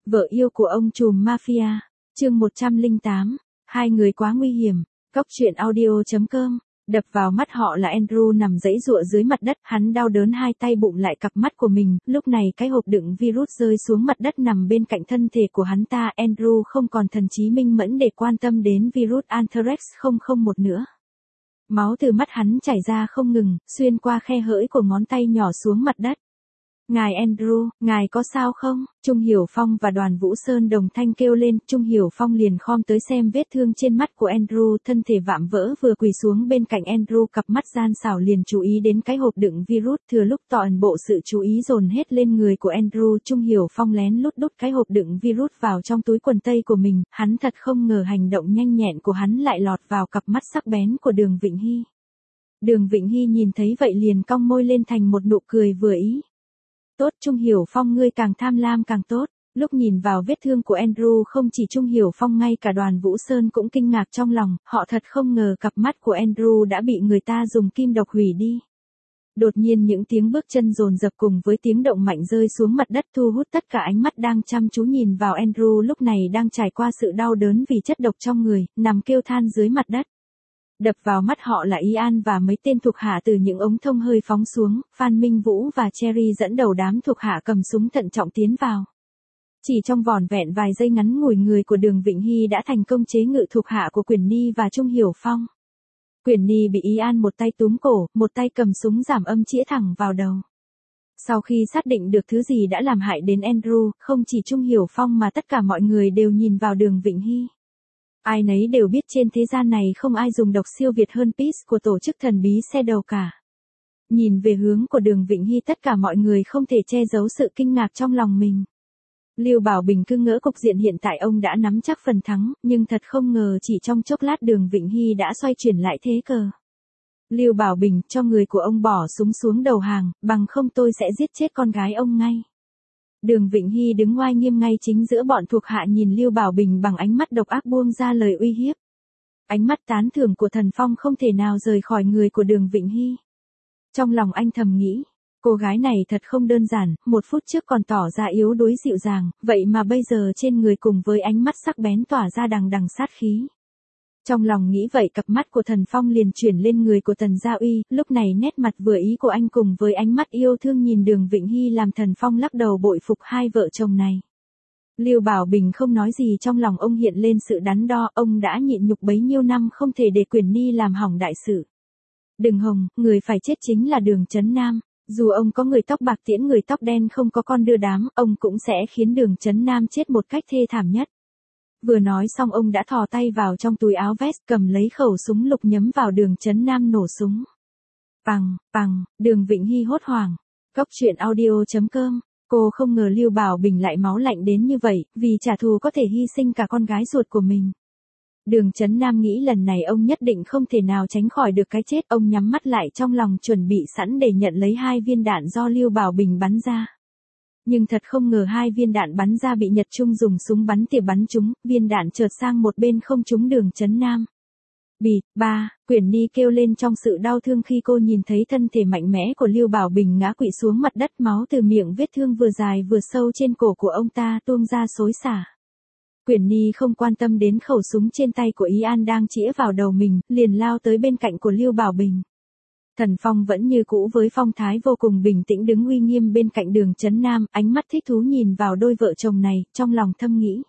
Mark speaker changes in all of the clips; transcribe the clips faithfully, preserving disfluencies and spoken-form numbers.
Speaker 1: Vợ yêu của ông trùm mafia, chương một trăm lẻ tám, hai người quá nguy hiểm, Cóc truyện audio chấm com. Đập vào mắt họ là Andrew nằm giãy giụa dưới mặt đất, hắn đau đớn hai tay bụng lại cặp mắt của mình, lúc này cái hộp đựng virus rơi xuống mặt đất nằm bên cạnh thân thể của hắn ta. Andrew không còn thần trí minh mẫn để quan tâm đến virus Anthrax không không một nữa. Máu từ mắt hắn chảy ra không ngừng, xuyên qua khe hỡi của ngón tay nhỏ xuống mặt đất. Ngài Andrew, ngài có sao không? Trung Hiểu Phong và Đoàn Vũ Sơn đồng thanh kêu lên. Trung Hiểu Phong liền khom tới xem vết thương trên mắt của Andrew, thân thể vạm vỡ vừa quỳ xuống bên cạnh Andrew, cặp mắt gian xảo liền chú ý đến cái hộp đựng virus. Thừa lúc toàn bộ sự chú ý dồn hết lên người của Andrew, Trung Hiểu Phong lén lút đút cái hộp đựng virus vào trong túi quần tây của mình. Hắn thật không ngờ hành động nhanh nhẹn của hắn lại lọt vào cặp mắt sắc bén của Đường Vịnh Hy. Đường Vịnh Hy nhìn thấy vậy liền cong môi lên thành một nụ cười vừa ý. Tốt, Trung Hiểu Phong, ngươi càng tham lam càng tốt. Lúc nhìn vào vết thương của Andrew, không chỉ Trung Hiểu Phong, ngay cả Đoàn Vũ Sơn cũng kinh ngạc trong lòng, họ thật không ngờ cặp mắt của Andrew đã bị người ta dùng kim độc hủy đi. Đột nhiên những tiếng bước chân dồn dập cùng với tiếng động mạnh rơi xuống mặt đất thu hút tất cả ánh mắt đang chăm chú nhìn vào Andrew lúc này đang trải qua sự đau đớn vì chất độc trong người, nằm kêu than dưới mặt đất. Đập vào mắt họ là Ian và mấy tên thuộc hạ từ những ống thông hơi phóng xuống, Phan Minh Vũ và Cherry dẫn đầu đám thuộc hạ cầm súng thận trọng tiến vào. Chỉ trong vỏn vẹn vài giây ngắn ngủi, người của Đường Vịnh Hy đã thành công chế ngự thuộc hạ của Quyển Ni và Trung Hiểu Phong. Quyển Ni bị Ian một tay túm cổ, một tay cầm súng giảm âm chĩa thẳng vào đầu. Sau khi xác định được thứ gì đã làm hại đến Andrew, không chỉ Trung Hiểu Phong mà tất cả mọi người đều nhìn vào Đường Vịnh Hy. Ai nấy đều biết trên thế gian này không ai dùng độc siêu việt hơn Peace của tổ chức thần bí xe đầu cả. Nhìn về hướng của Đường Vịnh Hy, tất cả mọi người không thể che giấu sự kinh ngạc trong lòng mình. Lưu Bảo Bình cứ ngỡ cục diện hiện tại ông đã nắm chắc phần thắng, nhưng thật không ngờ chỉ trong chốc lát Đường Vịnh Hy đã xoay chuyển lại thế cờ. Lưu Bảo Bình, cho người của ông bỏ súng xuống đầu hàng, bằng không tôi sẽ giết chết con gái ông ngay. Đường Vịnh Hy đứng oai nghiêm ngay chính giữa bọn thuộc hạ, nhìn Lưu Bảo Bình bằng ánh mắt độc ác, buông ra lời uy hiếp. Ánh mắt tán thưởng của Thần Phong không thể nào rời khỏi người của Đường Vịnh Hy. Trong lòng anh thầm nghĩ, cô gái này thật không đơn giản, một phút trước còn tỏ ra yếu đuối dịu dàng, vậy mà bây giờ trên người cùng với ánh mắt sắc bén tỏa ra đằng đằng sát khí. Trong lòng nghĩ vậy, cặp mắt của Thần Phong liền chuyển lên người của Tần Gia Uy, lúc này nét mặt vừa ý của anh cùng với ánh mắt yêu thương nhìn Đường Vịnh Hy làm Thần Phong lắc đầu bội phục hai vợ chồng này. Lưu Bảo Bình không nói gì, trong lòng ông hiện lên sự đắn đo, ông đã nhịn nhục bấy nhiêu năm không thể để Quyển Ni làm hỏng đại sự. Đừng hòng, người phải chết chính là Đường Chấn Nam, dù ông có người tóc bạc tiễn người tóc đen không có con đưa đám, ông cũng sẽ khiến Đường Chấn Nam chết một cách thê thảm nhất. Vừa nói xong ông đã thò tay vào trong túi áo vest, cầm lấy khẩu súng lục nhắm vào Đường Chấn Nam nổ súng. Pằng, pằng, Đường Vịnh Hy hốt hoảng. Cóc truyện audio chấm com. Cô không ngờ Lưu Bảo Bình lại máu lạnh đến như vậy, vì trả thù có thể hy sinh cả con gái ruột của mình. Đường Chấn Nam nghĩ lần này ông nhất định không thể nào tránh khỏi được cái chết, ông nhắm mắt lại trong lòng chuẩn bị sẵn để nhận lấy hai viên đạn do Lưu Bảo Bình bắn ra. Nhưng thật không ngờ hai viên đạn bắn ra bị Nhật Trung dùng súng bắn tỉa bắn trúng, viên đạn chợt sang một bên không trúng Đường Chấn Nam. Bịt, ba, Quyển Ni kêu lên trong sự đau thương khi cô nhìn thấy thân thể mạnh mẽ của Lưu Bảo Bình ngã quỵ xuống mặt đất, máu từ miệng vết thương vừa dài vừa sâu trên cổ của ông ta tuôn ra xối xả. Quyển Ni không quan tâm đến khẩu súng trên tay của Ian đang chĩa vào đầu mình, liền lao tới bên cạnh của Lưu Bảo Bình. Thần Phong vẫn như cũ với phong thái vô cùng bình tĩnh đứng uy nghiêm bên cạnh Đường Chấn Nam, ánh mắt thích thú nhìn vào đôi vợ chồng này, trong lòng thầm nghĩ.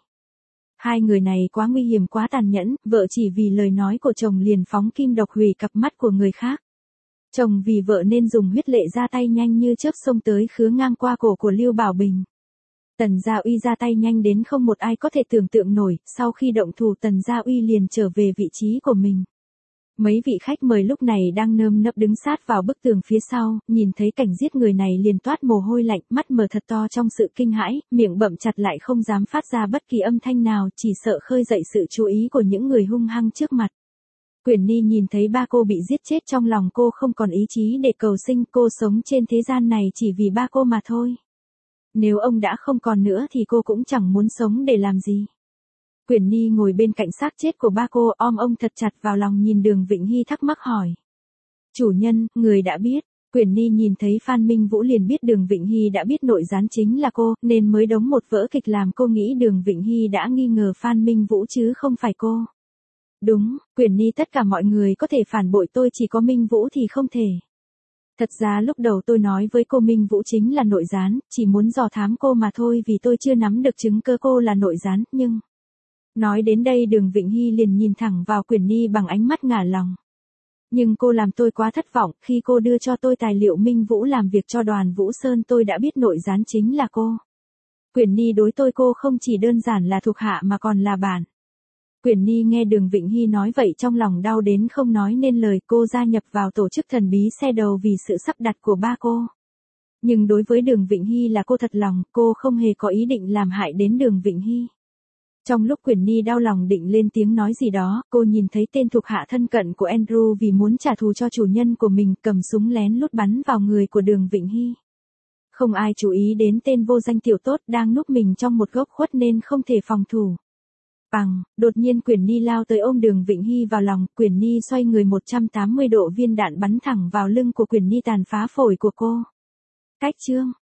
Speaker 1: Hai người này quá nguy hiểm, quá tàn nhẫn, vợ chỉ vì lời nói của chồng liền phóng kim độc hủy cặp mắt của người khác. Chồng vì vợ nên dùng huyết lệ ra tay nhanh như chớp xông tới khứa ngang qua cổ của Lưu Bảo Bình. Tần Gia Uy ra tay nhanh đến không một ai có thể tưởng tượng nổi, sau khi động thủ Tần Gia Uy liền trở về vị trí của mình. Mấy vị khách mời lúc này đang nơm nớp đứng sát vào bức tường phía sau, nhìn thấy cảnh giết người này liền toát mồ hôi lạnh, mắt mở thật to trong sự kinh hãi, miệng bậm chặt lại không dám phát ra bất kỳ âm thanh nào, chỉ sợ khơi dậy sự chú ý của những người hung hăng trước mặt. Quyển Ni nhìn thấy ba cô bị giết chết, trong lòng cô không còn ý chí để cầu sinh, cô sống trên thế gian này chỉ vì ba cô mà thôi. Nếu ông đã không còn nữa thì cô cũng chẳng muốn sống để làm gì. Quyển Ni ngồi bên cạnh xác chết của ba cô, ôm ông thật chặt vào lòng nhìn Đường Vịnh Hy thắc mắc hỏi. Chủ nhân, người đã biết. Quyển Ni nhìn thấy Phan Minh Vũ liền biết Đường Vịnh Hy đã biết nội gián chính là cô, nên mới đóng một vở kịch làm cô nghĩ Đường Vịnh Hy đã nghi ngờ Phan Minh Vũ chứ không phải cô. Đúng, Quyển Ni, tất cả mọi người có thể phản bội tôi, chỉ có Minh Vũ thì không thể. Thật ra lúc đầu tôi nói với cô Minh Vũ chính là nội gián, chỉ muốn dò thám cô mà thôi, vì tôi chưa nắm được chứng cứ cô là nội gián, nhưng... Nói đến đây Đường Vịnh Hy liền nhìn thẳng vào Quyển Ni bằng ánh mắt ngả lòng. Nhưng cô làm tôi quá thất vọng, khi cô đưa cho tôi tài liệu Minh Vũ làm việc cho Đoàn Vũ Sơn tôi đã biết nội gián chính là cô. Quyển Ni, đối tôi cô không chỉ đơn giản là thuộc hạ mà còn là bạn. Quyển Ni nghe Đường Vịnh Hy nói vậy trong lòng đau đến không nói nên lời. Cô gia nhập vào tổ chức thần bí xe đầu vì sự sắp đặt của ba cô. Nhưng đối với Đường Vịnh Hy là cô thật lòng, cô không hề có ý định làm hại đến Đường Vịnh Hy. Trong lúc Quyển Ni đau lòng định lên tiếng nói gì đó, cô nhìn thấy tên thuộc hạ thân cận của Andrew vì muốn trả thù cho chủ nhân của mình cầm súng lén lút bắn vào người của Đường Vịnh Hy. Không ai chú ý đến tên vô danh tiểu tốt đang núp mình trong một góc khuất nên không thể phòng thủ. Bằng, đột nhiên Quyển Ni lao tới ôm Đường Vịnh Hy vào lòng, Quyển Ni xoay người một trăm tám mươi độ, viên đạn bắn thẳng vào lưng của Quyển Ni tàn phá phổi của cô. Cách chương